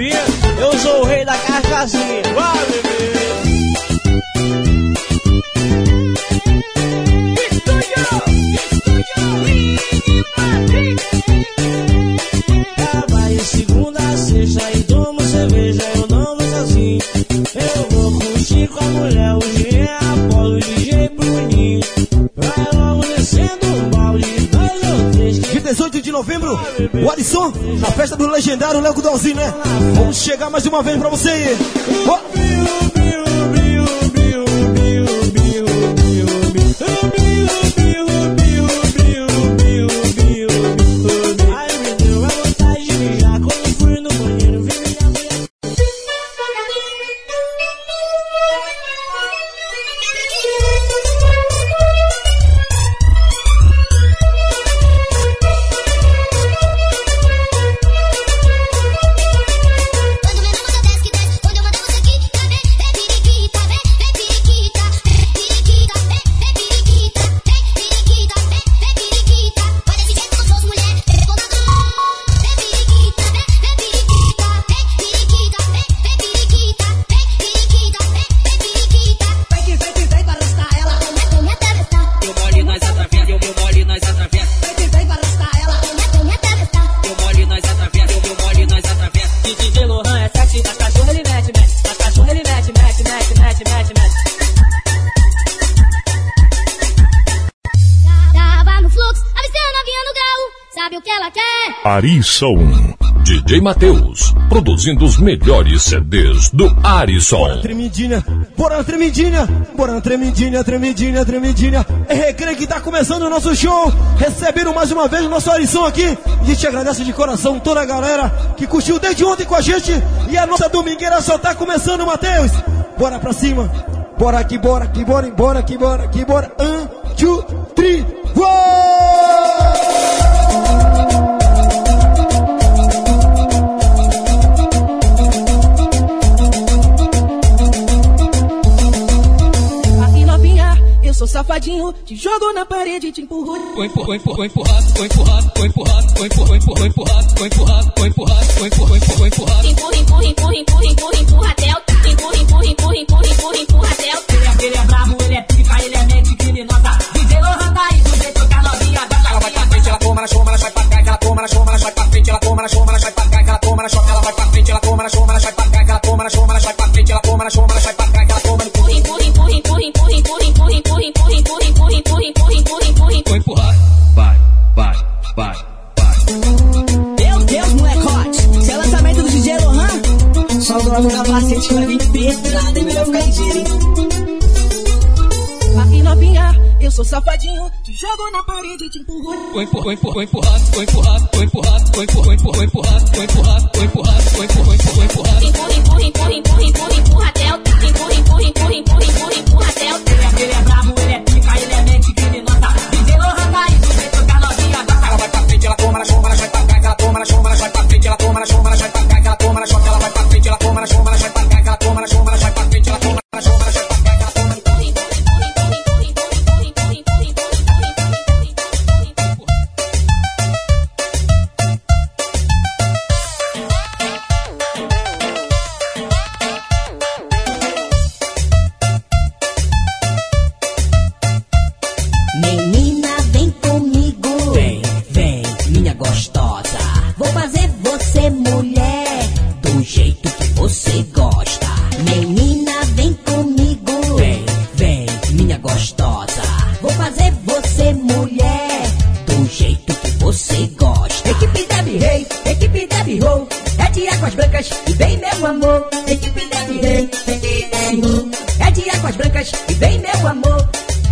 novinha, eu sou o rei da cachaçinha. Vai, bebê. Vai segunda a sexta e tomo cerveja, eu não vou sozinho. Eu vou curtir com a mulher, o G é Apolo, o DJ Bruninho. Vai logo descendo o balde, 2 ou 3. De 18 de novembro, o Alisson, na festa do legendário Léo Godalzinho, né? Vamos chegar mais uma vez pra você aí. Ai, me deu a vontade de mijar quando fui no banheiro, vi minha mulher. Arisson, DJ Matheus, produzindo os melhores CDs do Arisson. Bora tremidinha, bora na tremidinha, bora na tremidinha, tremidinha, tremidinha. É recreio que tá começando o nosso show. Receberam mais uma vez o nosso Arisson aqui. A gente agradece de coração toda a galera que curtiu desde ontem com a gente. E a nossa domingueira só tá começando, Matheus. Bora pra cima, bora aqui, bora aqui, bora embora aqui, bora aqui, bora. 1, 2, 3, eu sou safadinho, te jogo na parede e te empurro. Vou empurrado, vou empurrado, vou empurrado, vou empurrado, vou empurrado, vou empurrado, vou empurrado, vou empurrado, vou empurrado. Empurra, empurra, empurra, empurra, empurra, empurra até o tá. Empurra, empurra, empurra, empurra, empurra, empurra até o tá. Ele é brabo, ele é pica, ele é mente criminosa. DJ Lohan tá aí, do jeito que a novinha gosta. Ela vai pra frente, ela toma na choma, ela sai pra trás, ela toma na choma, ela sai pra frente, ela toma na choma, ela sai pra trás, ela toma na choma, ela vai pra frente, ela toma na choma, ela sai pra trás, ela toma na choma, ela sai pra frente, ela toma na choma, ela sai pra trás, ela toma no cu. Empurra, empurra, empurra, empurra, empurra, empurra, empurra, empurra, empurra, empurra, empurra, empurra, empurra, empurra. Vou empurrado, vai, vai, vai, vai. Meu Deus, molecote, esse é o lançamento do DJ Lohan. Só logo na capacete que vai vir pesado, é melhor ficar ligeiro, hein? Aqui novinha, eu sou safadinho, te jogo na parede e te empurro. Vou empurrado, vou empurrado, vou empurrado, vou empurrado, vou empurrado, vou empurrado, vou empurrado, vou empurrado, vou empurrado. Empurra, empurra, empurra, empurra, empurra, empurra até o tá. Empurra, empurra, empurra, empurra, empurra, empurra até o tá. Ele é brabo, ele é pica, ele é mente criminosa. DJ Lohan tá aí, do jeito que a novinha gosta. Ela vai pra frente, ela toma na choma, ela sai pra trás, ela toma na choma, ela sai pra frente, ela toma na choma, ela sai pra trás, ela toma na choma, ela vai pra frente, ela toma na choma, ela sai pra trás, ela toma na choma, ela sai pra frente, ela toma na choma, ela sai pra trás, ela toma no cu. Menina, vem comigo. Vem, vem, minha gostosa. Vou fazer você mulher do jeito que você gosta. Menina, vem comigo. Vem, vem, minha gostosa. Vou fazer você mulher do jeito que você gosta. Equipe Debbie Rei, equipe Debbie Roll. É de águas brancas e vem meu amor. Equipe Debbie Rei, equipe Debbie Roll. É de águas brancas e vem meu amor.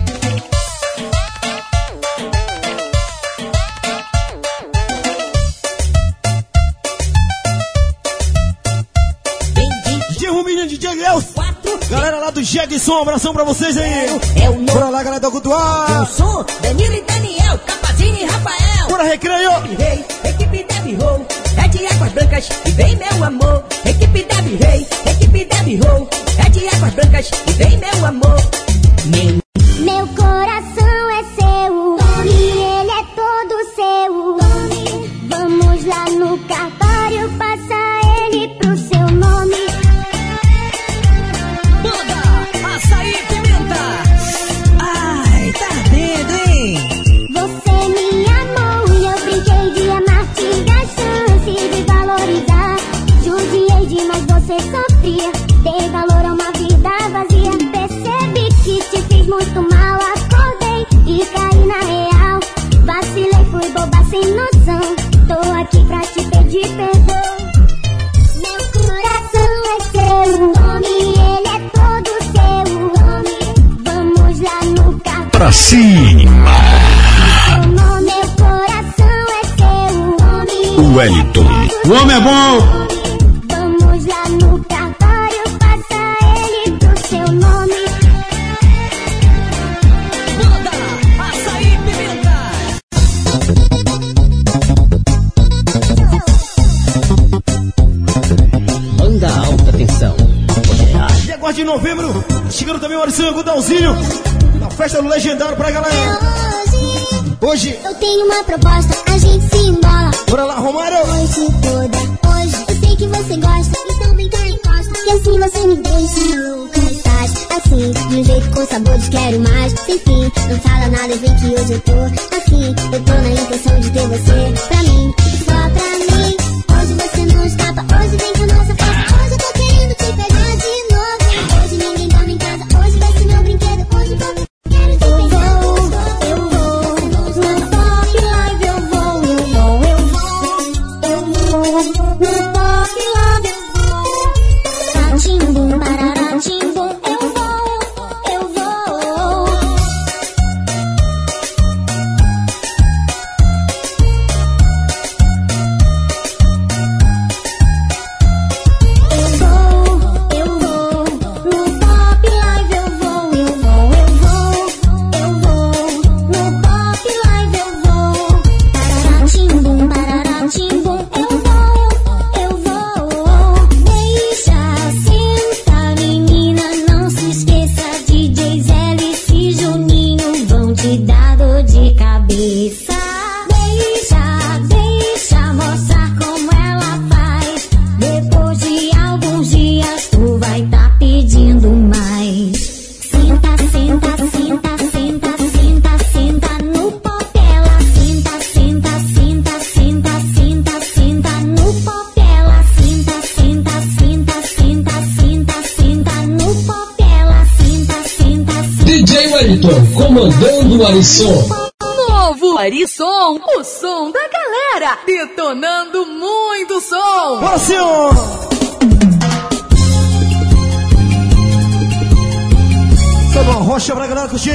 DJ Leus, galera lá do Jegson, um abração pra vocês aí. Bora lá, galera do Gutuá. Som, Danilo e Daniel, Capazinho e Rafael. Bora, recreio. Rei, equipe Debbie Roll, é de águas brancas e vem meu amor. Equipe Debbie Rei, equipe Debbie Roll, é de águas brancas e vem meu amor. Meu coração é seu e ele é todo seu. Vamos lá no cartório, passa ele pro seu. mim, mas você sofria. Dei valor a uma vida vazia. Percebi que te fiz muito mal. Acordei e caí na real. Vacilei, fui boba sem noção. Tô aqui pra te pedir perdão. Meu coração é seu nome, ele é todo seu nome. Vamos lá no carro Pra cima. Meu coração é seu nome. O Wellington. O homem é bom. Vamos lá no cartório, passa ele pro seu nome. Banda Açaí Pimenta. Banda Alta Tensão. Dia 4 de novembro, chegando também o Aurição e o Gudalzinho. Na festa do Legendário pra galera. Hoje, Eu tenho uma proposta, a gente se embola. bora lá, Romário. Hoje toda, hoje eu sei que você gosta, então vem cá encosta. E assim você me deixa louca. Estás assim, de um jeito com sabor de quero mais. Sem fim, não fala nada, vem que hoje eu tô assim. Eu tô na intenção de ter você pra mim, só pra mim. Hoje você não escapa, hoje vem com nossa festa. Hoje eu tô querendo te pegar de novo. Hoje ninguém dorme em casa, hoje vai ser meu brinquedo. Hoje vamos, quero te pegar. Eu vou, no Pop Live eu vou. No Pop Live eu vou. Ratimbum, pararatimbum, eu vou. Eu vou, no Pop Live eu vou. No Pop Live eu vou. Pararatimbum, pararatimbum, eu vou. Deixa, senta, menina, não se esqueça. DJ Zé e Juninho vão te dar dor de cabeça. Deixa mostrar como ela faz. Depois de alguns dias tu vai tá pedindo mais. Senta, senta, senta, senta, senta, senta no pop ela. Senta, senta, senta, senta, senta, senta no pop ela. Senta, senta, senta, senta, senta, senta no pop ela. Senta, senta, senta. DJ Wellington, comandando o Arisson. Novo Arisson, o som da galera, detonando muito som. Bora, senhor. Toda uma rocha pra galera curtir.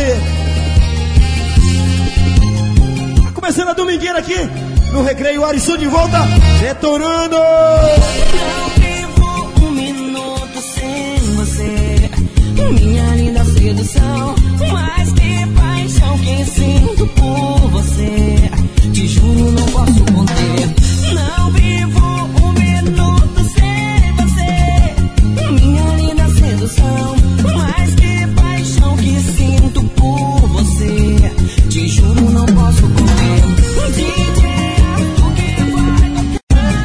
Começando a domingueira aqui no Recreio, Arisson de volta, detonando. Não vivo um minuto sem você, minha linda sedução. Mas que paixão que sinto por você, te juro não posso conter. Não vivo um minuto sem você, minha linda sedução. Mas que paixão que sinto por você, te juro não posso conter. DJ Arthur que vai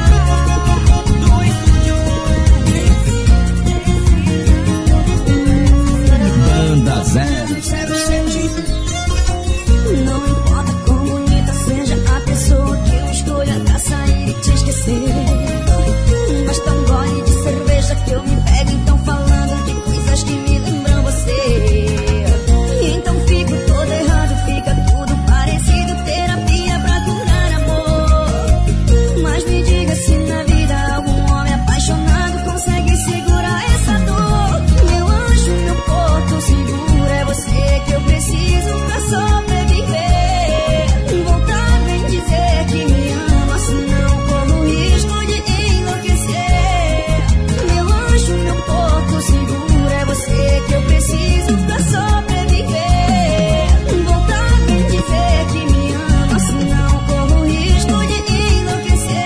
Banda 007. Não importa quão bonita seja a pessoa que eu escolha pra sair e te esquecer. Basta um gole de cerveja que eu me pego, então falando de coisas que me lembram você. E então fico todo errado, fica tudo parecido, terapia pra curar amor. Mas me diga se na vida algum homem apaixonado consegue segurar essa dor. Meu anjo, meu porto seguro, é você que eu preciso pra sobreviver. Voltar vem dizer que me ama, senão corro o risco de enlouquecer. Meu anjo, meu porto seguro, é você que eu preciso pra sobreviver. Voltar vem dizer que me ama, senão corro o risco de enlouquecer.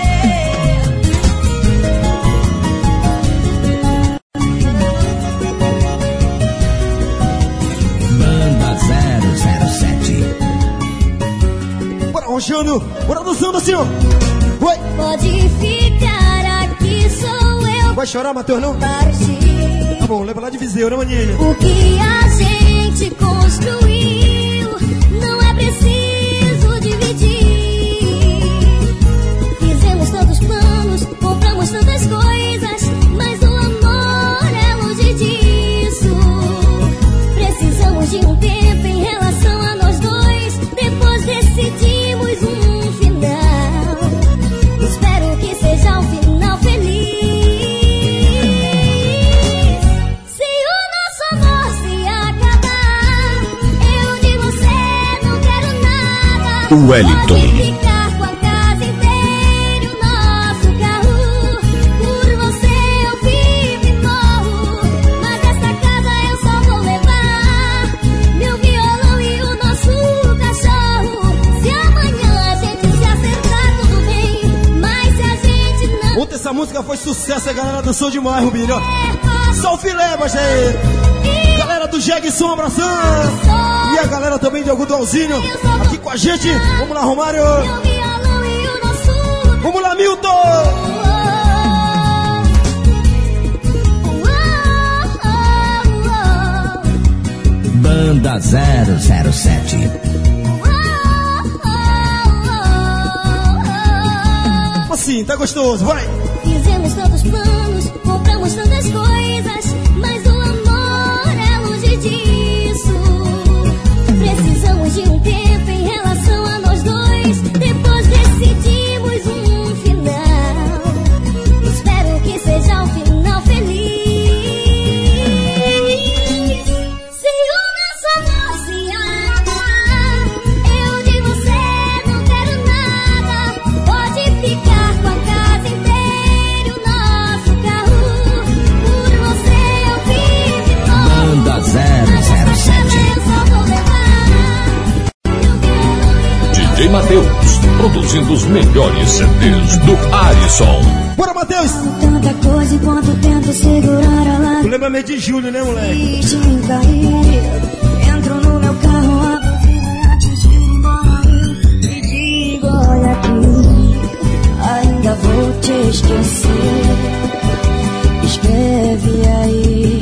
Banda 007. Bora rochando, bora dançando assim, ó. Oi. Pode ficar aqui, sou eu. Vai chorar, Matheus, não? Partir. Tá bom, leva lá de Viseu, né, maninha? O que a gente construiu não é preciso dividir. Fizemos tantos planos, compramos tantas coisas, mas Wellington. Pode ficar com a casa inteira e o nosso carro. Por você eu vivo e morro, mas essa casa eu só vou levar meu violão e o nosso cachorro. Se amanhã a gente se acertar, tudo bem, mas se a gente não... Ontem essa música foi sucesso, a galera dançou demais, Rubinho, ó. Só o filé, baixeiro. Galera do Jegson, abraçando. E a galera também de Algodãozinho aqui com a gente. Vamos lá, Romário. Meu violão e o nosso... Vamos lá, Milton. Banda 007. Assim, tá gostoso, vai. Fizemos tantos planos, compramos tantas coisas, mas o amor é longe disso. Precisamos de um tempo em relação a nós dois, depois decidimos um final. Espero que seja um final feliz. Se o nosso amor se acabar, eu de você não quero nada. Pode ficar com a casa inteira e o nosso carro. Por você eu vivo e morro, Banda mas essa casa 007. eu só vou levar meu violão e DJ Matheus, produzindo os melhores CDs do Arisson. Bora, Matheus. tanta coisa enquanto tento segurar a lágrima. Tu lembra meio de julho, né, moleque? Triste em cair, entro no meu carro, abro o vidro e antes de ir embora e digo, olha aqui, ainda vou te esquecer. Escreve aí.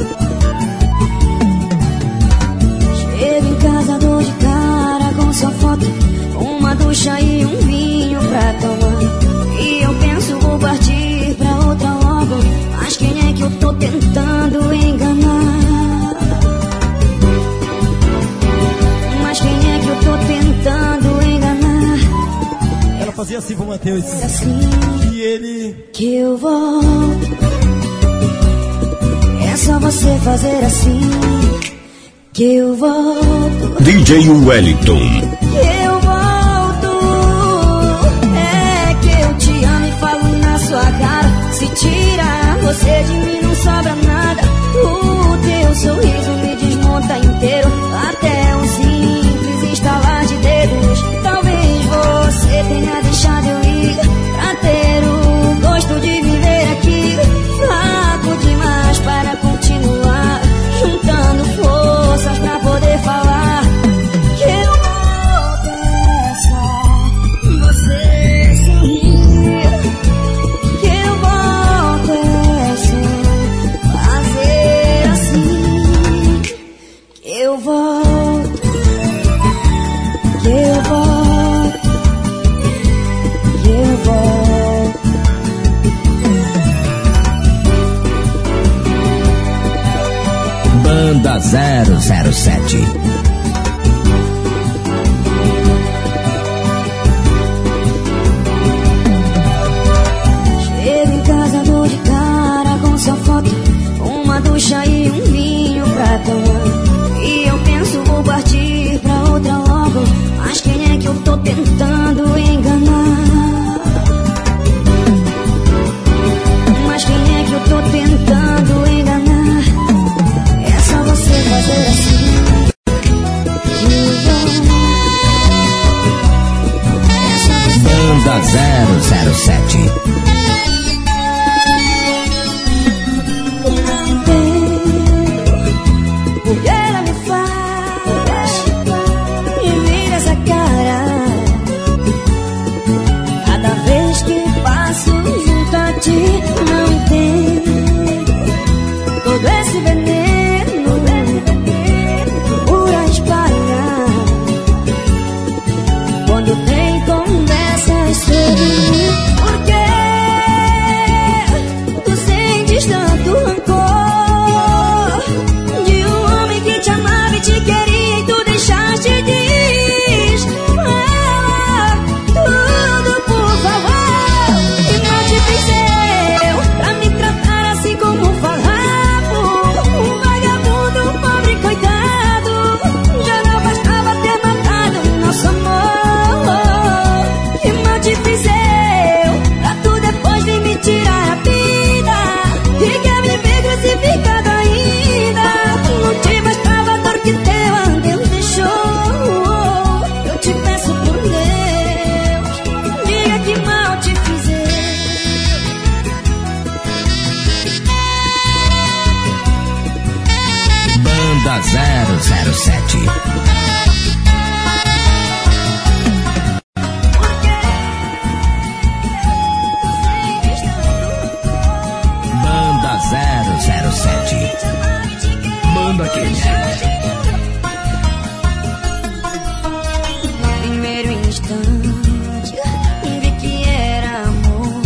Chego em casa, dou de cara com sua foto, uma ducha e um vinho pra tomar. E eu penso, vou partir pra outra logo, mas quem é que eu tô tentando enganar? Mas quem é que eu tô tentando enganar? Ela fazia assim pro Matheus. É assim E ele... que eu volto. É só você fazer assim que eu volto. DJ Wellington. Eu volto. É que eu te amo e falo na sua cara. Se tirar você de mim não sobra nada. O teu sorriso me desmonta inteiro, até um simples estalar de dedos. Talvez você tenha deixado eu ir pra ter o gosto de viver aqui. Fraco demais para continuar, juntando forças pra poder falar que eu volto. É só você sorrir que eu volto. É só fazer assim que eu volto. Que eu volto. Que eu volto. Banda 007. Chego em casa, dou de cara com sua foto, uma ducha e um vinho pra tomar. E eu penso, vou partir pra outra logo, mas quem é que eu tô tentando enganar? Mas quem é que eu tô tentando enganar? É só você fazer assim que eu volto. É só você Banda 007. porque ela me faz e vira essa cara cada vez que passo junto a ti. Não entendo todo esse veneno por a espalhar quando tem conversas sobre mim. Porque Banda 007. Banda 007. Banda Quente. Primeiro instante, vi que era amor.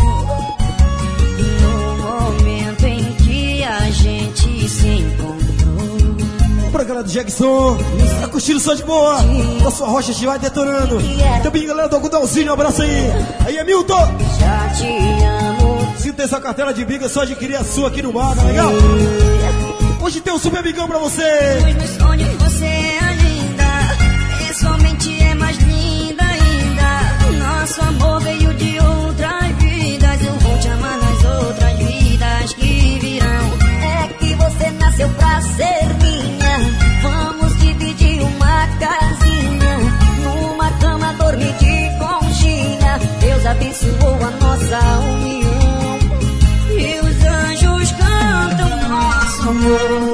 No momento em que a gente se encontrou. Pra galera do Jackson, tá curtindo só de boa. Da sua rocha vai detonando. Também galera do Algodãozinho, um abraço aí. Aí é Milton. Já te amo. Se tem essa cartela de biga, é só adquirir a sua aqui no bar, tá legal? Hoje tem um super bigão pra você. Nos meus sonhos você é linda. Pessoalmente é mais linda ainda. Nosso amor veio de outras vidas. Eu vou te amar nas outras vidas que virão. É que você nasceu pra ser minha. Vamos dividir uma casinha. Numa cama dormir de conchinha. Deus abençoou a nossa união. E os anjos cantam nosso amor.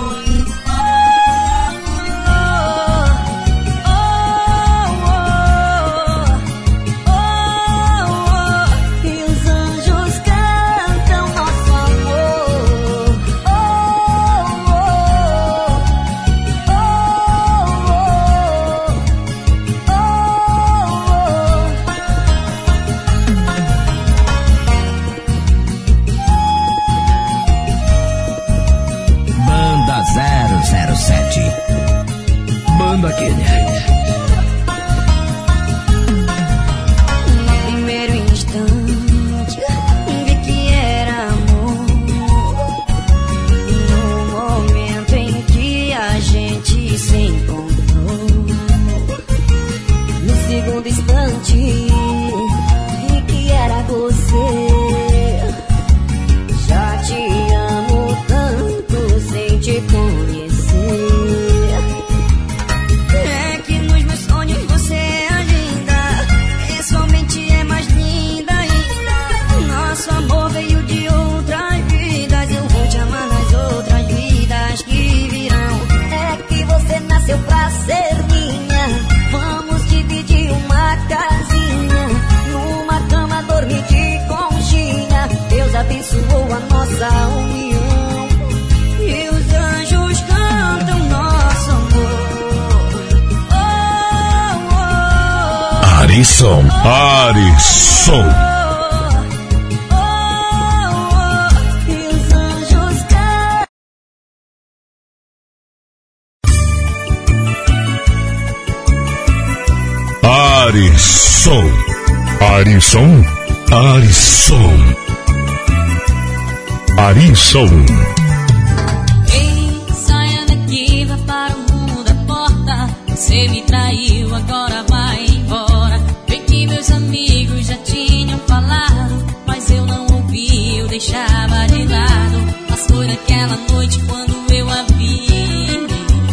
Banda Quente. No primeiro instante, vi que era amor. No momento em que a gente se encontrou. No segundo instante, vi que era você. Já te amo tanto sem te conhecer. É que nos meus sonhos você é linda. Pessoalmente é mais linda ainda. Nosso amor veio de outras vidas. Eu vou te amar nas outras vidas que virão. É que você nasceu pra ser minha. Vamos dividir uma casinha. Numa cama dormir de conchinha. Deus abençoou a nossa união. E os anjos cantam nosso amor. Arisson. Arisson. E os anjos cantam. Arisson. Arisson. Arisson. Arisson. Ei, saia daqui, vá para o rumo da porta. Você me traiu, agora vai embora. Bem que meus amigos já tinham falado, mas eu não ouvi, eu deixava de lado. Mas foi naquela noite quando eu a vi,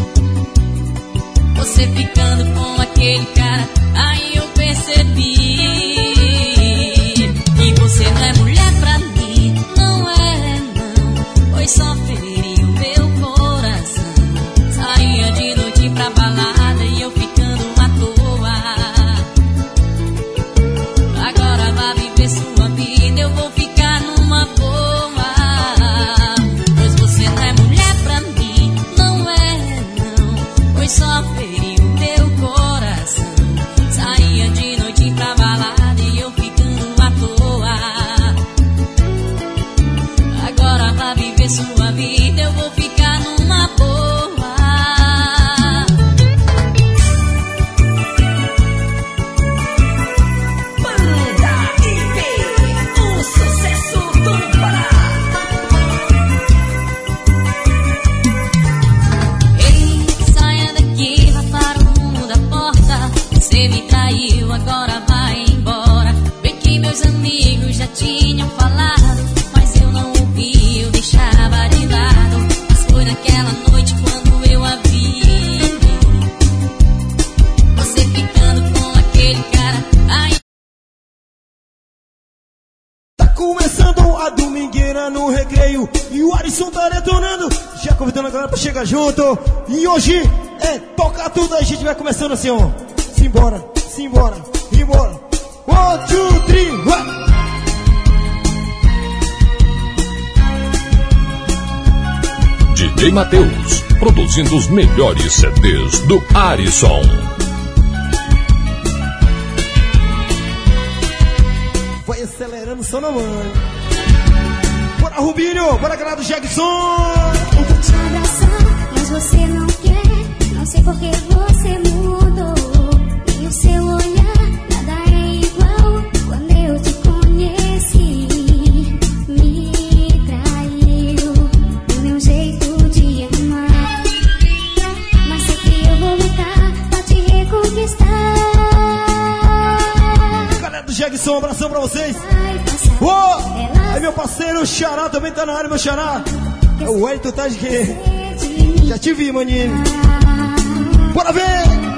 você ficando com aquele cara, aí eu percebi que você não é mulher pra mim, não é não, pois só feriu meu coração. Saía de noite pra balada e eu ficando à toa. Agora vá viver sua vida, eu vou ficar numa boa. Pois você não é mulher pra mim, não é não, pois só feriu meu coração. Saía a domingueira no recreio. E o Arisson tá detonando, já convidando a galera pra chegar junto. E hoje é tocar tudo, a gente vai começando assim, ó. Simbora, simbora, simbora. 1, 2, 3, vai! DJ Mateus, produzindo os melhores CDs do Arisson. Vai acelerando só na mãe. Bora, Rubinho, bora, galera do Jackson. Eu vou te abraçar, mas você não quer. Não sei por que você mudou. E o seu olhar, nada é igual. Quando eu te conheci, me traiu o meu jeito de amar. Mas sei que eu vou lutar pra te reconquistar. Galera do Jackson, um abração pra vocês. Vai passar, Aí meu parceiro, o Xará também tá na área, meu Xará. É o Wellington, tá de quê? Já te vi, maninho. Bora ver!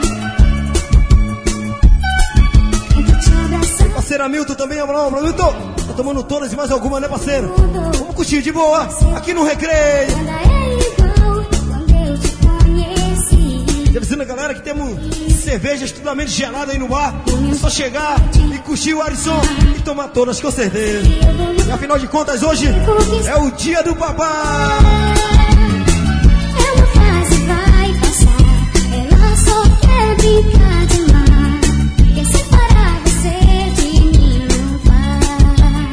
Parceiro Hamilton também, abraço, Hamilton. Tá tomando todas e mais alguma, né, parceiro? Vamos curtir de boa, aqui no Recreio. Já avisando a galera que temos cerveja estudamente gelada aí no bar. É só chegar e curtir o Arisson e tomar todas, com certeza. E afinal de contas, hoje é o dia do papai. É uma fase, vai passar. Ela só quer brincar de mar. Quer separar você de mim, não vai.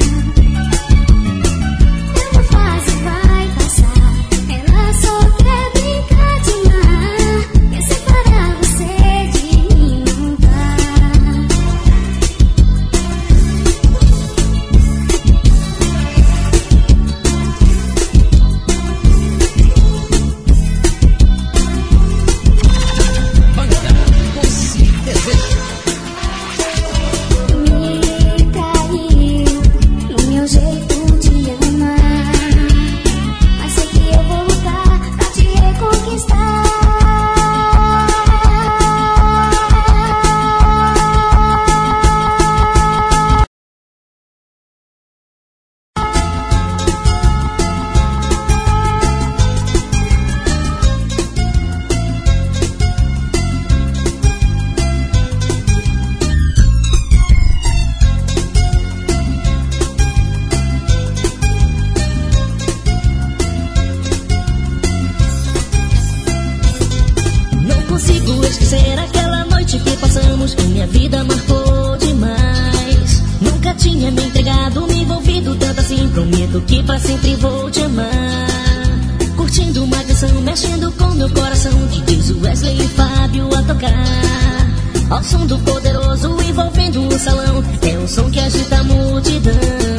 É uma fase, vai passar. Ela só quer brincar de mar. Quer separar você de mim, não vai. Me traiu no meu jeito de amar. Mas sei que eu vou lutar pra te reconquistar. Não consigo esquecer aquela noite que passamos. Minha vida marcou demais. Nunca tinha me entregado, me envolvido tanto assim. Prometo que pra sempre vou te amar. Curtindo uma canção, mexendo com meu coração. DJs Wesley e Fábio a tocar. Ao som do poderoso envolvendo o salão. É um som que agita a multidão.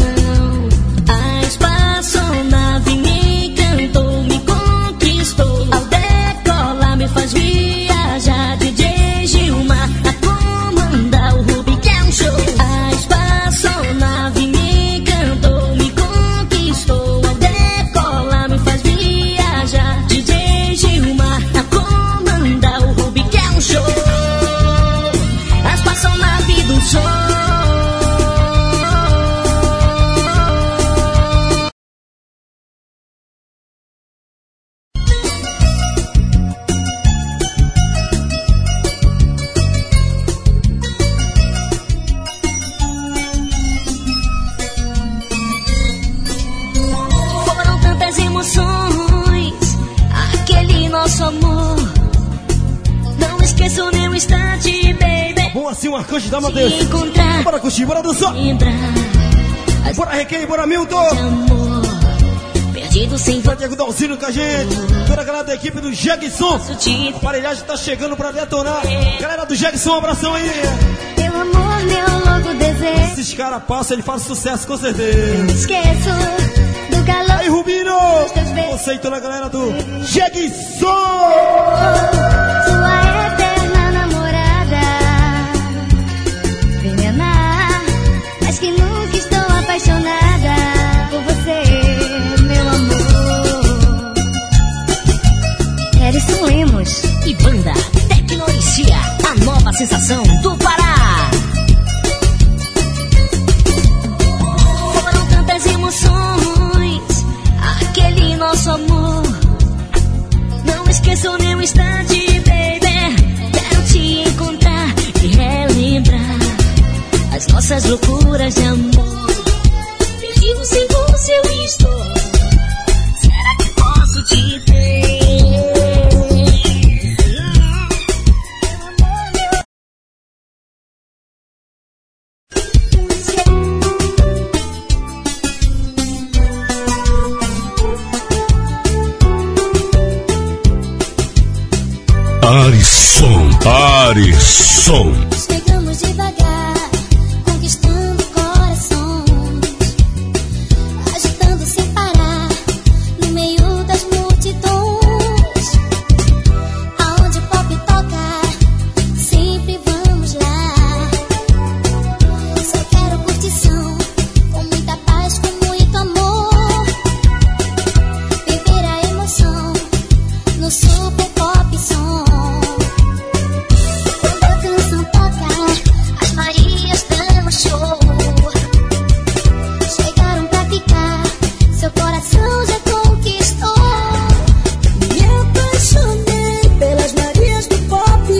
A espaçonave me encantou, me conquistou. Ao decolar me faz viajar. DJ Gilmar a comandar o Rubi, que é um show. A espaçonave me encantou, me conquistou. Ao decolar me faz viajar. DJ Gilmar a comandar o Rubi, que é um show. A espaçonave do show. Foram tantas emoções, aquele nosso amor. Não esqueço nem um instante, baby. Bom assim, o Arcanjo da Mateus. Se encontrar, Bora curtir, bora dançar. entrar. Bora Requei, bora Milton. Amor, perdido sem Bora Diego Dalcino com a gente. Toda a galera da equipe do Jackson. te A aparelhagem tá chegando pra detonar. Galera do Jackson, um abração aí. Meu amor, meu louco desejo. Esses caras passam, ele faz sucesso com certeza. Esqueço do calor. Aí, Rubinho. Você e toda a galera do Jackson. Sua eterna namorada. Vem me amar, mas que nunca estou apaixonada por você, meu amor. Harrison Lemos e banda Tecnologia, a nova sensação do Pará. Foram tantas emoções, um instante, baby. Quero te encontrar e relembrar as nossas loucuras de amor. Perdido sem você eu estou. Será que posso te ter? Arisson. Chegamos devagar, conquistando corações, agitando sem parar, no meio das multidões. Aonde o pop toca, sempre vamos lá. Só quero curtição, com muita paz, com muito amor. Viver a emoção no super pop som. Chegaram pra ficar, seu coração já conquistou. Me apaixonei pelas Marias do pop.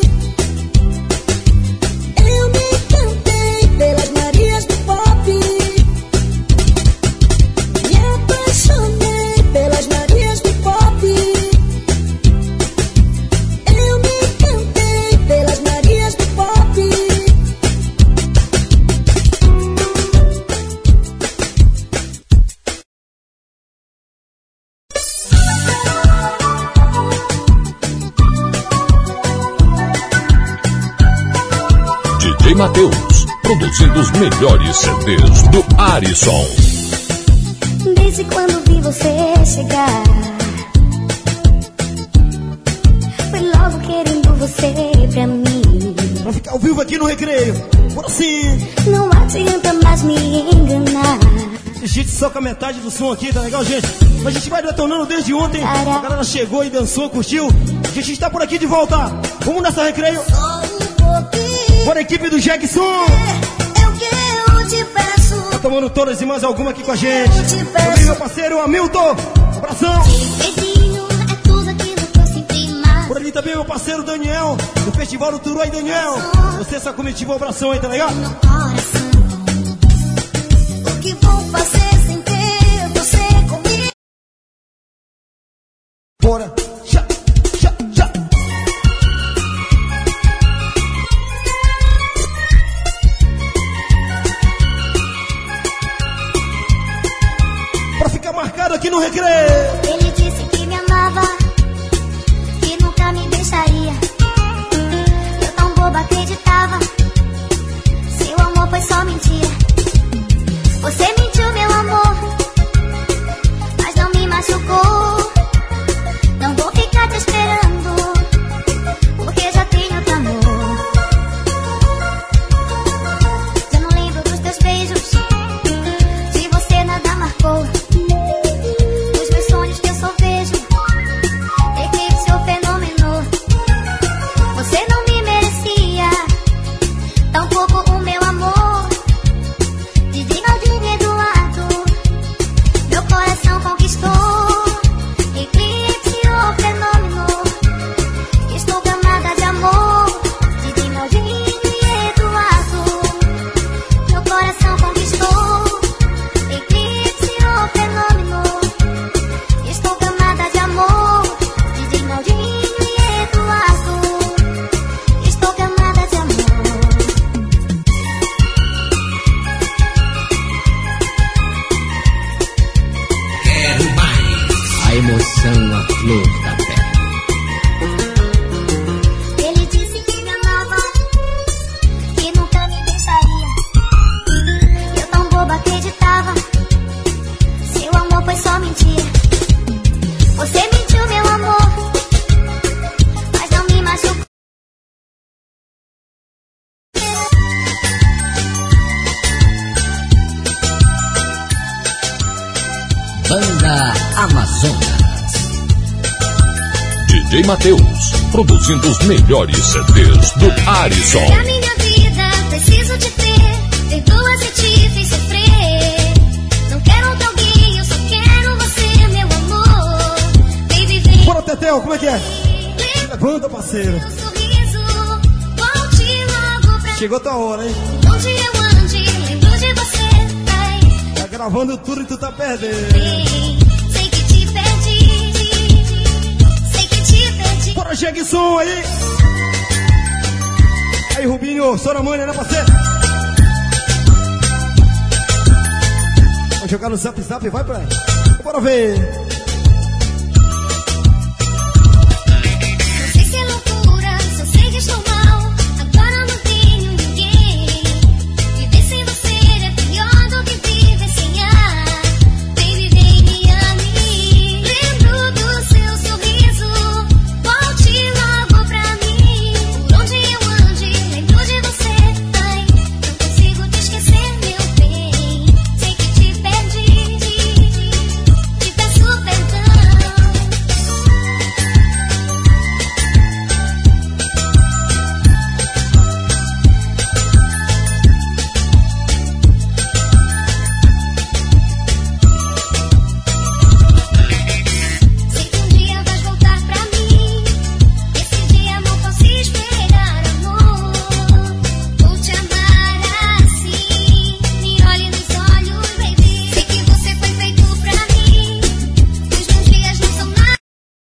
Eu me encantei pelas Marias do pop. Me apaixonei pelas Marias do pop. Eu me encantei pelas Marias do pop. DJ Matheus, produzindo os melhores CDs do Arisson. Desde quando vi você chegar, foi logo querendo você pra mim. Pra ficar ao vivo aqui no Recreio. Por assim. Não adianta mais me enganar. A gente só com a metade do som aqui, tá legal, gente? Mas a gente vai detonando desde ontem. A galera chegou e dançou, curtiu. A gente está por aqui de volta. Vamos nessa Recreio. Bora, equipe do Jackson. É o que eu te peço. Tá tomando todas e mais alguma aqui com a gente. Também meu parceiro Hamilton. Abração. Vizinho, é tudo aquilo que eu sempre mais. Por ali também meu parceiro Daniel, do Festival do Turu. Aí, Daniel, você essa comitiva, um abração aí, tá legal? O que vou fazer sem ter você comigo? Bora. Já, já, já. Pra ficar marcado aqui no Recreio. Ele disse que me amava, que nunca me deixaria. Eu tão boba acreditava, seu amor foi só mentira. Você mentiu, meu amor, mas não me machucou. Não vou ficar te esperando, porque já tenho outro amor. Já não lembro dos teus beijos, de você nada marcou. Os meus sonhos que eu só vejo, eclipse ou fenômeno. Você não me merecia, tampouco o meu amor. Didi Galdinho Eduardo, meu coração conquistou. Eclipse ou fenômeno, estou gamada de amor. Didi Galdinho e Eduardo, meu coração conquistou. Eclipse ou fenômeno, estou gamada de amor. Didi Galdinho e Eduardo, estou gamada de amor. Quero mais. A emoção, a flor da pele. Ele disse que me amava, que nunca me deixaria. Eu tão boba acreditava, seu amor foi só mentira. Você mentiu, meu amor, mas não me machucou. Banda Amazonas. DJ Matheus, produzindo os melhores CDs do Arisson. Na minha vida preciso te ter, perdoa se te fiz sofrer. Não quero outro alguém, eu só quero você, meu amor. Vem viver. Bora, Tetel, como é que é? Levanta, parceiro. Chegou tua hora, hein? Onde eu ande, lembro de você. Tá gravando tudo e tu tá perdendo. Sei que te perdi. Sei que te perdi. Bora, chega esse som aí. Aí, Rubinho, Soramânia, né, parceiro? Vai jogar no Zap Zap, vai pra aí. Bora ver. Não sei se é loucura, só sei que estou mal. Agora não tenho ninguém. Viver sem você é pior do que viver sem ar. Baby, vem me ame. Lembro do seu sorriso. Volte logo pra mim. Por onde eu ande, lembro de você. Ai, não consigo te esquecer, meu bem. Sei que te perdi. Te peço perdão. Sei que um dia vais voltar pra mim. Esse dia não posso esperar, amor. Vou te amar assim. Me olhe nos olhos, baby. Sei que você foi feito pra mim. Os meus dias não são nada.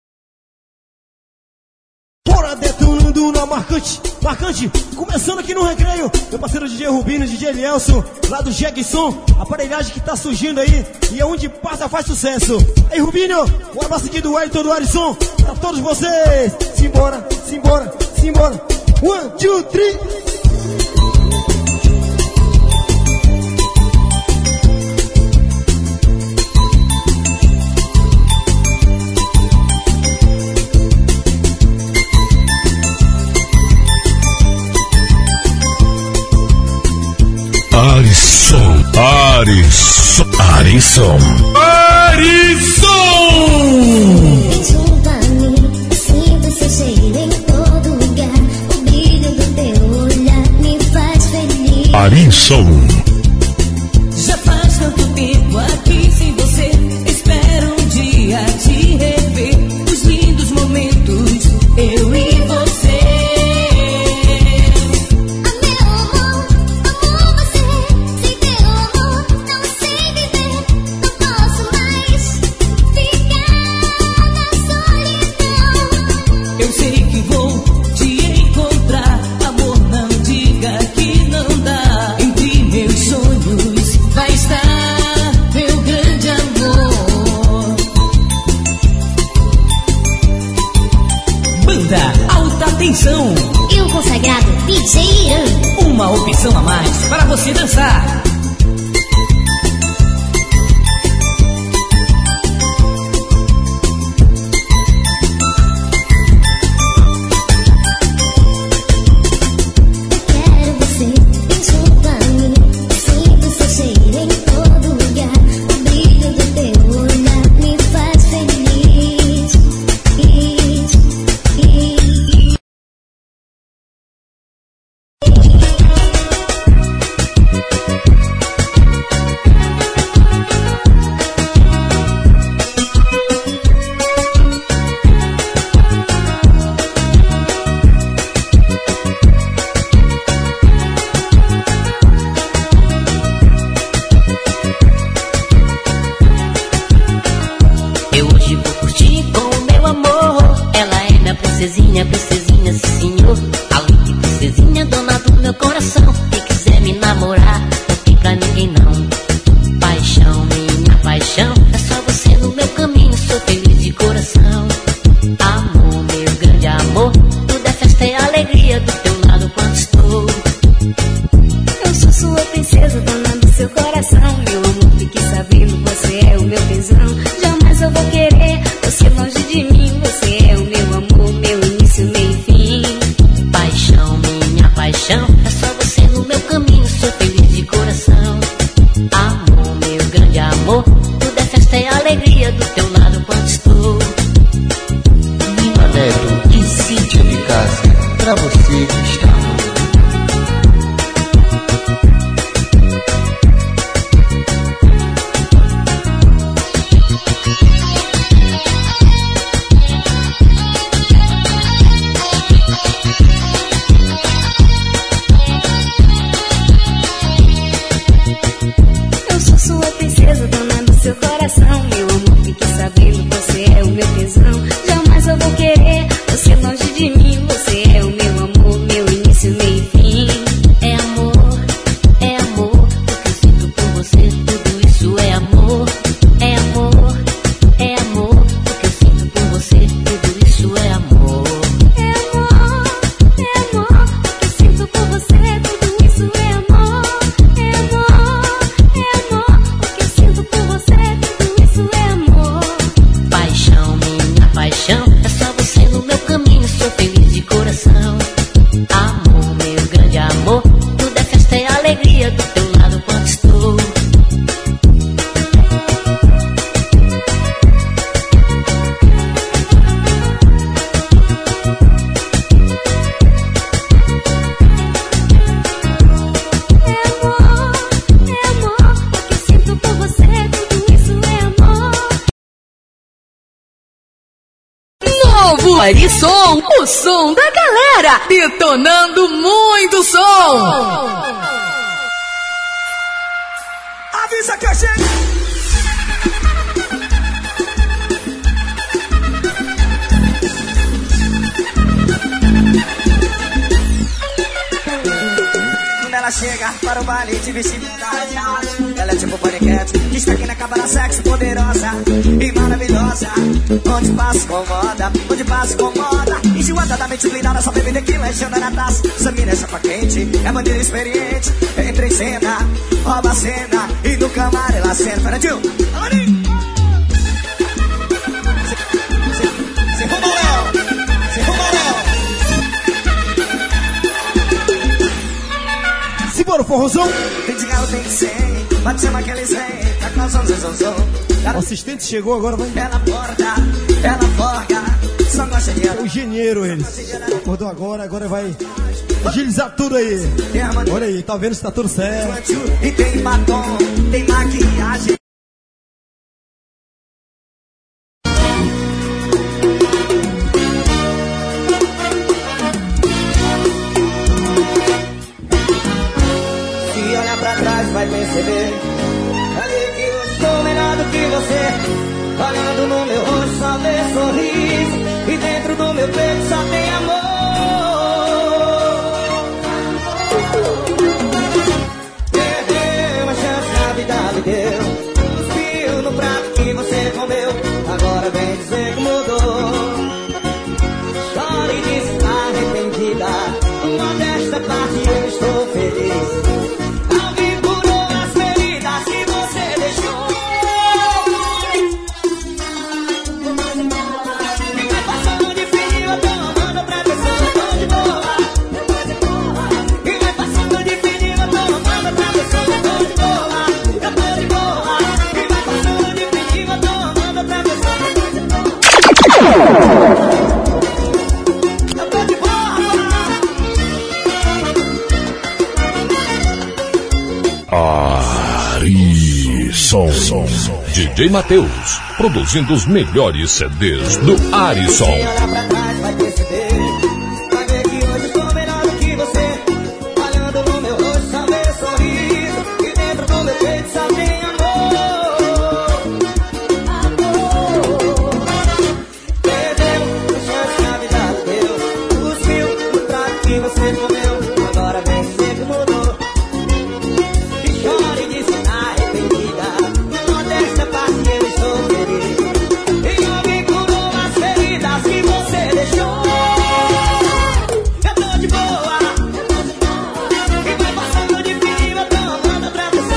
Bora detonando na Marcante. Marcante, começando aqui no Recreio. Meu parceiro DJ Rubinho, DJ Elielson, lá do Jackson. Aparelhagem que tá surgindo aí. E é onde passa faz sucesso. Aí, Rubinho, o abraço aqui do Wellington, do Arisson. Pra todos vocês. Simbora, simbora, simbora. 1, 2, 3. Arisson. Vem junto a mim, sinto seu cheiro em todo lugar. O brilho do teu olhar me faz feliz. Arisson. Já faz tanto tempo aqui sem você. Espero um dia te rever. Os lindos momentos, eu e você. Eu sei que vou te encontrar. Amor, não diga que não dá. Entre meus sonhos vai estar meu grande amor. Banda Alta Tensão. E o consagrado DJ Irã. Uma opção a mais para você dançar. Quero você, vem junto a mim. Sinto seu cheiro em todo lugar. O brilho do teu olhar me faz feliz. Eu hoje vou curtir com o meu amor. Ela é minha princesinha, princesinha, sim senhor. Além de princesinha, dona do meu coração. Quem quiser me namorar, não tem pra ninguém não. Paixão, minha paixão, é só você no meu caminho. Sou feliz de coração. Amor, meu grande amor, tudo é festa e alegria do teu lado quando estou. Eu sou sua princesa, dona do seu coração. Meu amor, fique sabendo, você é o meu tesão. Jamais eu vou querer você longe de mim. Você é o meu amor, meu início, meio e fim. Paixão, minha paixão, é só você no meu caminho. Sou feliz de coração. Amor, meu grande amor, tudo é festa e alegria do teu lado quando estou. Lima Neto e Cíntia de Casa, pra você que está no seu coração. Meu amor, fique sabendo, você é o meu tesão. Jamais eu vou querer você longe de mim. Você é o meu amor, meu início, meio e fim. É amor, o que eu sinto por você. Tudo isso é amor, é amor, é amor. O que eu sinto por você, tudo isso é amor. É amor, o que eu sinto por você. Tudo isso é amor, é amor, o que eu sinto por você. Tudo isso é amor. Paixão, minha paixão, é só você no meu caminho. Sou feliz de coração. Amor, meu grande amor, tudo é festa e alegria. Do teu lado quando estou. Novo Arisson, o som da galera, detonando muito som. Avisa que eu chego. Quando ela chega para o baile de vestibilidade, ela é tipo paniquete, está aqui na cabana sexy, poderosa e maravilhosa. Onde passa incomoda, onde passa incomoda. Enjoada da mente blindada, só bebe tequila, enchendo na taça. Essa mina é chapa quente, é bandeira experiente. Entra em cena, rouba a cena e no camarim ela cena. Pera, tio, Alarim. Se rumo, Léo. Se rumo, Léo. Simbora, forrozão. Tem de galo, tem de 100. Bate chama que eles vêm. Tá causando zezozão. O assistente chegou agora, vai. Ela forga, só gosta de ela. O engenheiro, ele. Acordou agora vai agilizar tudo aí. Olha aí, tá vendo se tá tudo certo. E tem batom, tem maquiagem. Se olhar pra trás vai perceber ali que eu estou melhor do que você. Olhando no meu rosto só vê sorriso. E dentro do meu peito só tem amor. Perdeu uma chance que a vida me deu. Cuspiu no prato que você comeu. Agora vem dizer que mudou. Chora e diz que tá arrependida. Modesta parte eu estou feliz. Alguém curou as feridas que você deixou. Arisson, DJ Mateus, produzindo os melhores CDs do Arisson. Olha pra trás, vai perceber. Vai ver que hoje estou melhor do que você. Olhando no meu rosto, só vê sorriso. E dentro do meu peito só tem amor. Perdeu a chance que a vida deu. Cuspiu no prato que você comeu. Agora vem dizer que mudou. E chora e diz que tá arrependida. Modesta parte eu estou feliz. E alguém curou as feridas que você deixou. Eu tô de boa. E vai passando de fim, eu tô amando pra você.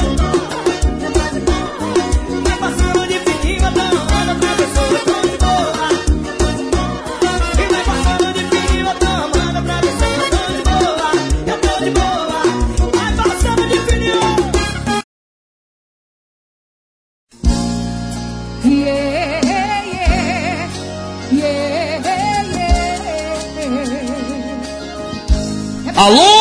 Vai passando de fim, eu tô amando pra você. Eu tô de boa. E vai passando de fim, eu tô amando pra você. Eu tô de boa. Eu tô de boa. Vai passando de fim. Alô!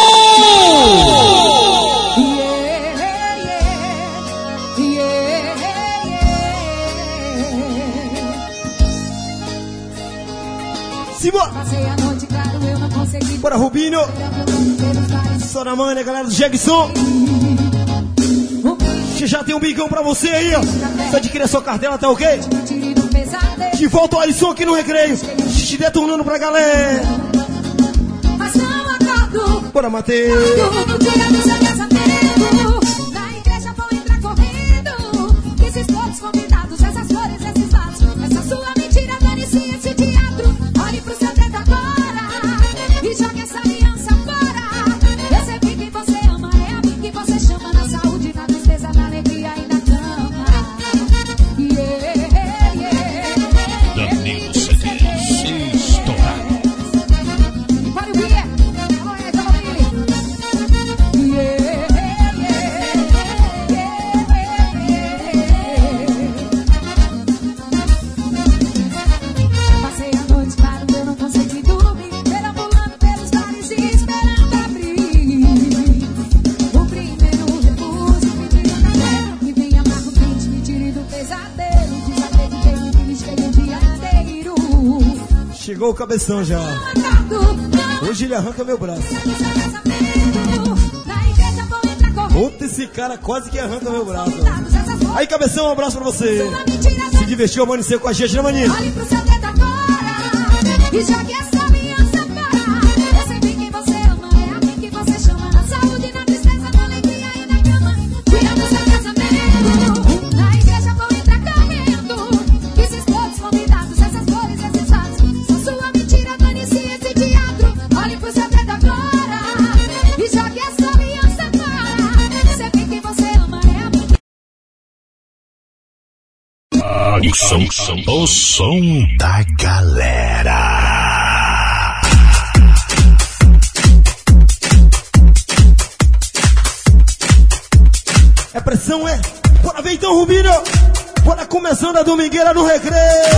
Simbora! Bora, Rubinho! Só na manha, galera do Jackson! já tem um bigão pra você aí, ó. Você adquirir a sua cartela, tá ok? De volta o Alisson aqui no recreio. Te detonando pra galera. Bora, Matheus. Na igreja vou entrar correndo. Esses todos convidados, essas flores, esses vasos. Essa sua mentira, dane-se esse teatro. Olhe pro seu dedo agora e jogue essa aliança fora. Eu sei que quem você ama é a mim que você chama. Na saúde, na tristeza, na alegria e na cama. Danilo CDs estourado. Bora o Bia. Passei a noite claro, eu não consegui dormir. Perambulando pelos bares e esperando abrir o primeiro refúgio. Me vem amargo, quente, me tire do pesadelo. Desacreditei em mim, cheguei o dia inteiro. Chegou o cabeção já. Hoje ele arranca meu braço. Puta, esse cara quase que arranca meu braço. Aí, cabeção, um abraço pra você. Se divertiu, amanheceu com a gente, né, maninho? Olhe pro seu dedo agora e jogue essa aliança fora. Eu sei bem quem você ama, é a mim que você chama. Na saúde, na tristeza, na alegria e na cama. Cuida do seu casamento. Na igreja vou entrar correndo. Esses todos convidados, essas flores, esses vasos. São sua mentira, dane-se esse teatro. Olhe pro seu dedo agora e jogue essa aliança fora. Eu sei bem quem você ama, é a mim. O som da galera. É pressão, é? Bora ver então, Rubinho. Bora começando a domingueira no recreio.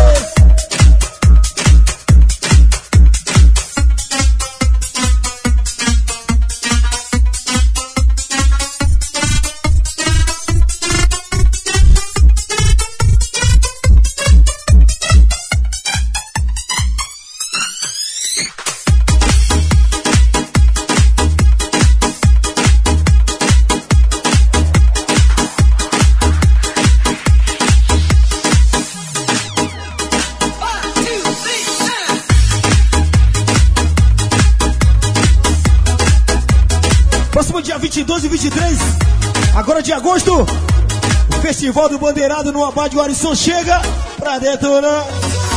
Próximo dia 22 e 23, agora de agosto, o Festival do Bandeirado no Abade, o Alisson chega pra detonar.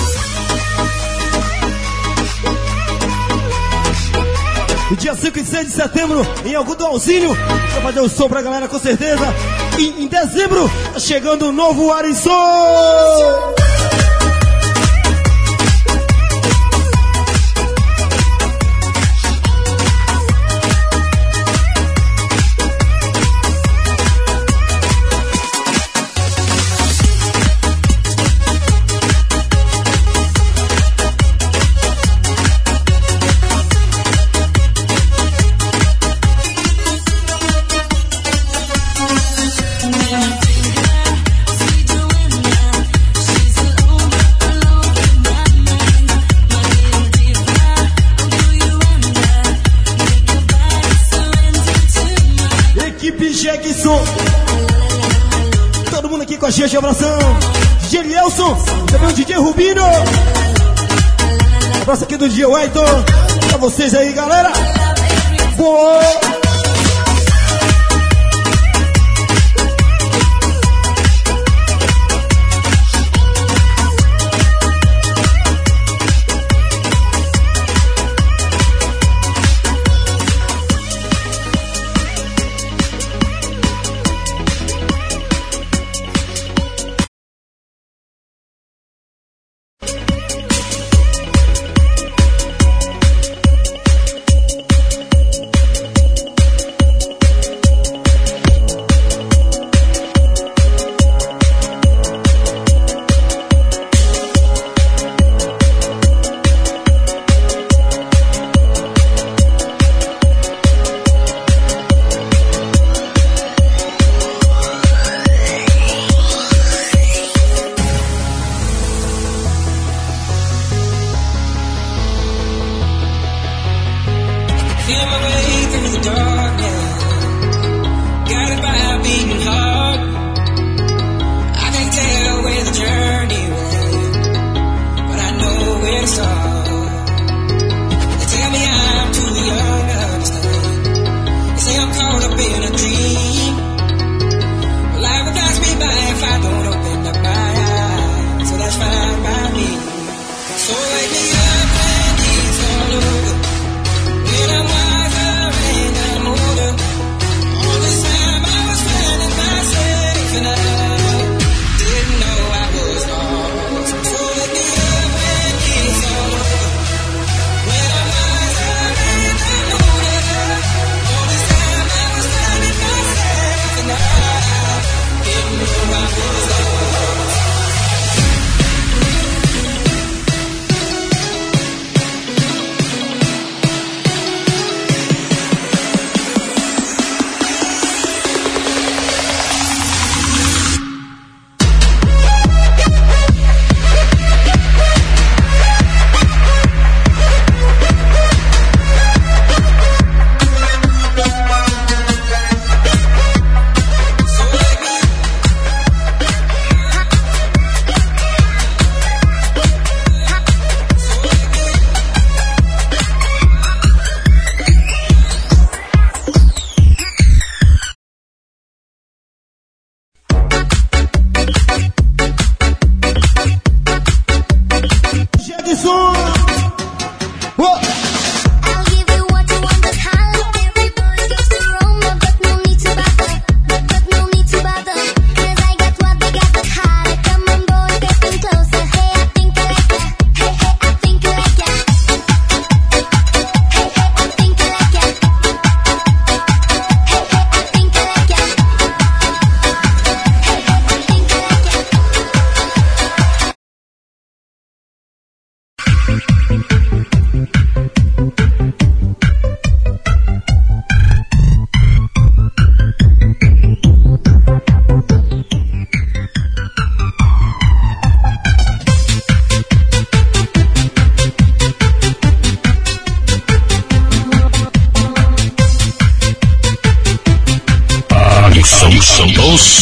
E dia 5 e 6 de setembro, em Algodãozinho, vai fazer o som pra galera com certeza. E em dezembro, tá chegando o novo Alisson. Todo mundo aqui com a gente, abração. DJ Elielson, também o DJ Rubinho. Abraço aqui do DJ Wellington. Pra vocês aí, galera. Boa!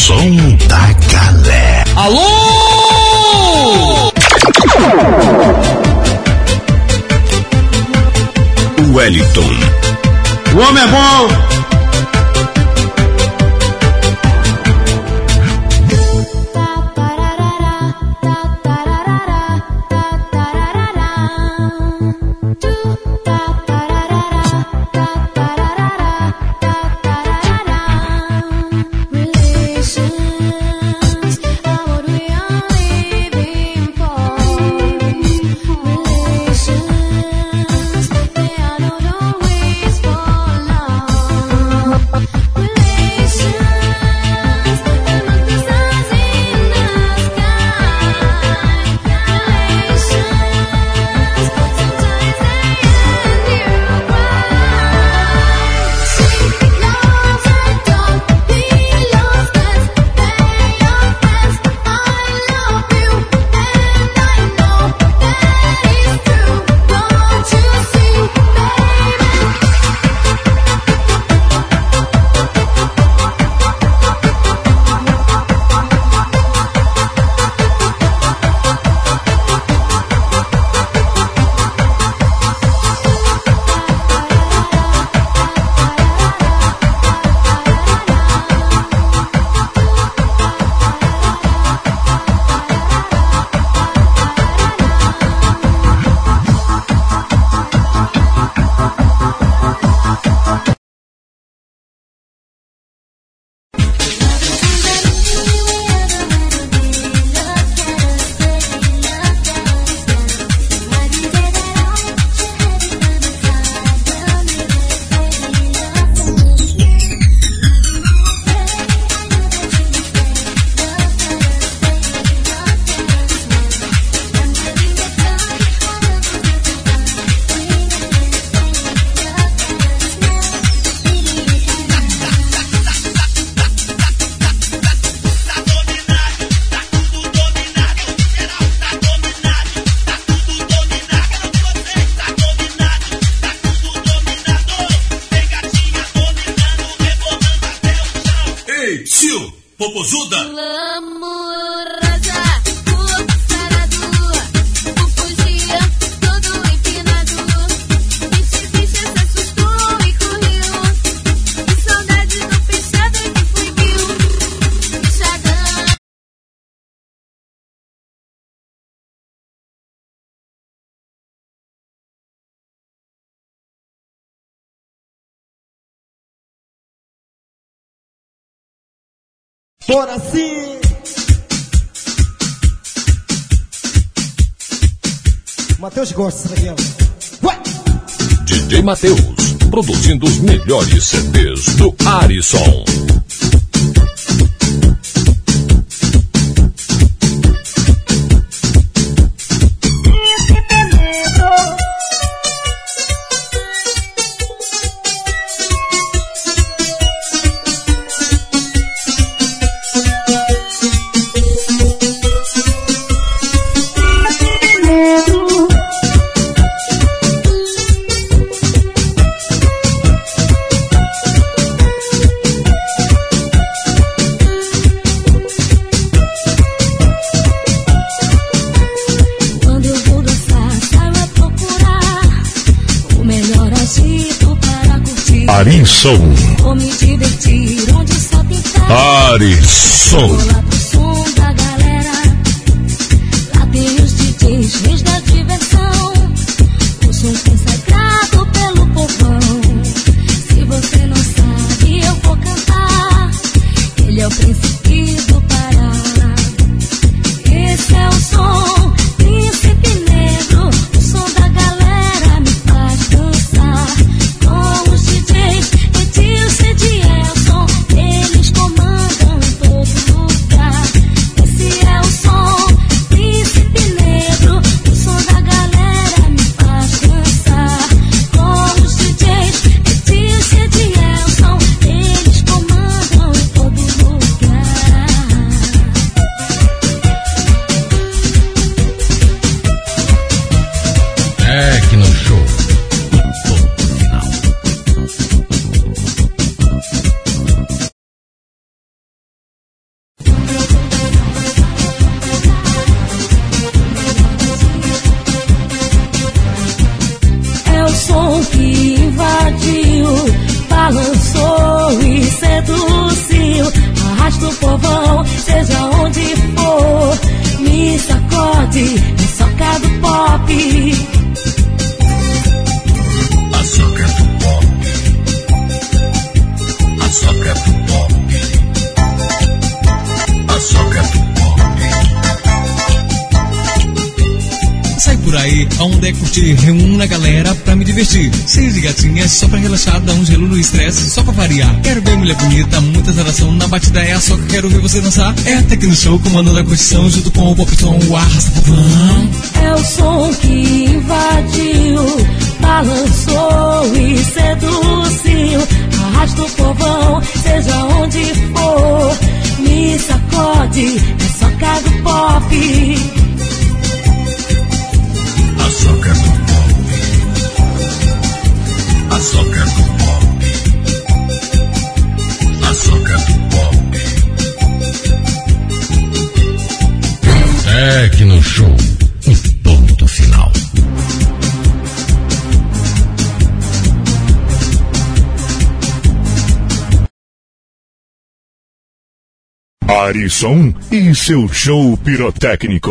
som da galera. Alô! Wellington. O homem é bom. Popozuda. Lamorosa, o sarado, o fugia, todo empinado. Bicho se assustou e correu. Que saudade do fechado que foi meu. Fechadão. Bora sim! Matheus gosta dessa daqui, ó. DJ Matheus, produzindo os melhores CDs do Arisson. Arisson. Vou me divertir onde só tem festa. Arisson. Vou lá pro som da galera. Lá tem os DJs, reis da diversão. O som consagrado pelo povão. Se você não sabe, eu vou cantar. Ele é o príncipe do Pará. Esse é o som, príncipe negro. O som da galera me faz dançar. Com os DJs, Edilson e Edilson, eles comandam em todo lugar. sacode, é soca do pop. A soca do pop. A soca do pop. A soca do pop. Sai por aí, a onda é curtir, reúna a galera pra me divertir. Cheio de gatinhas, só pra relaxar, dá um gelo no estresse, só pra variar. Quero ver mulher bonita, muita zaração, na batida é a soca, quero ver você dançar. É a Tecno Show, comandando a curtição, junto com o Popton, o arrasta-pavão. É o som que invadiu, balançou e seduziu. Arrasta o povão, seja onde for, me sacode, é soca do pop. A soca do pop. A soca do pop. A soca do pop. Tecno Show. E ponto final. Arisson e seu show pirotécnico.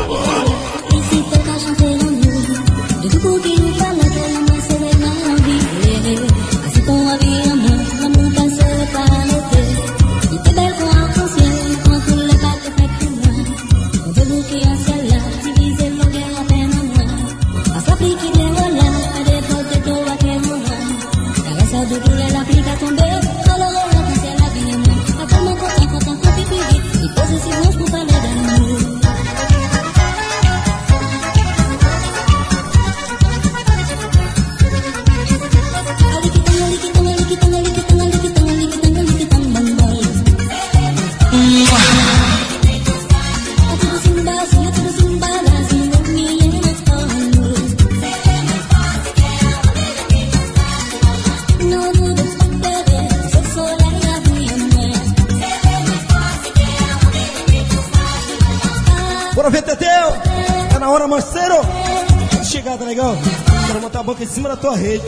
Chegada legal, quero botar a boca em cima da tua rede.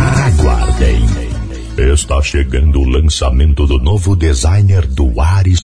Está chegando o lançamento do novo designer do Arisson.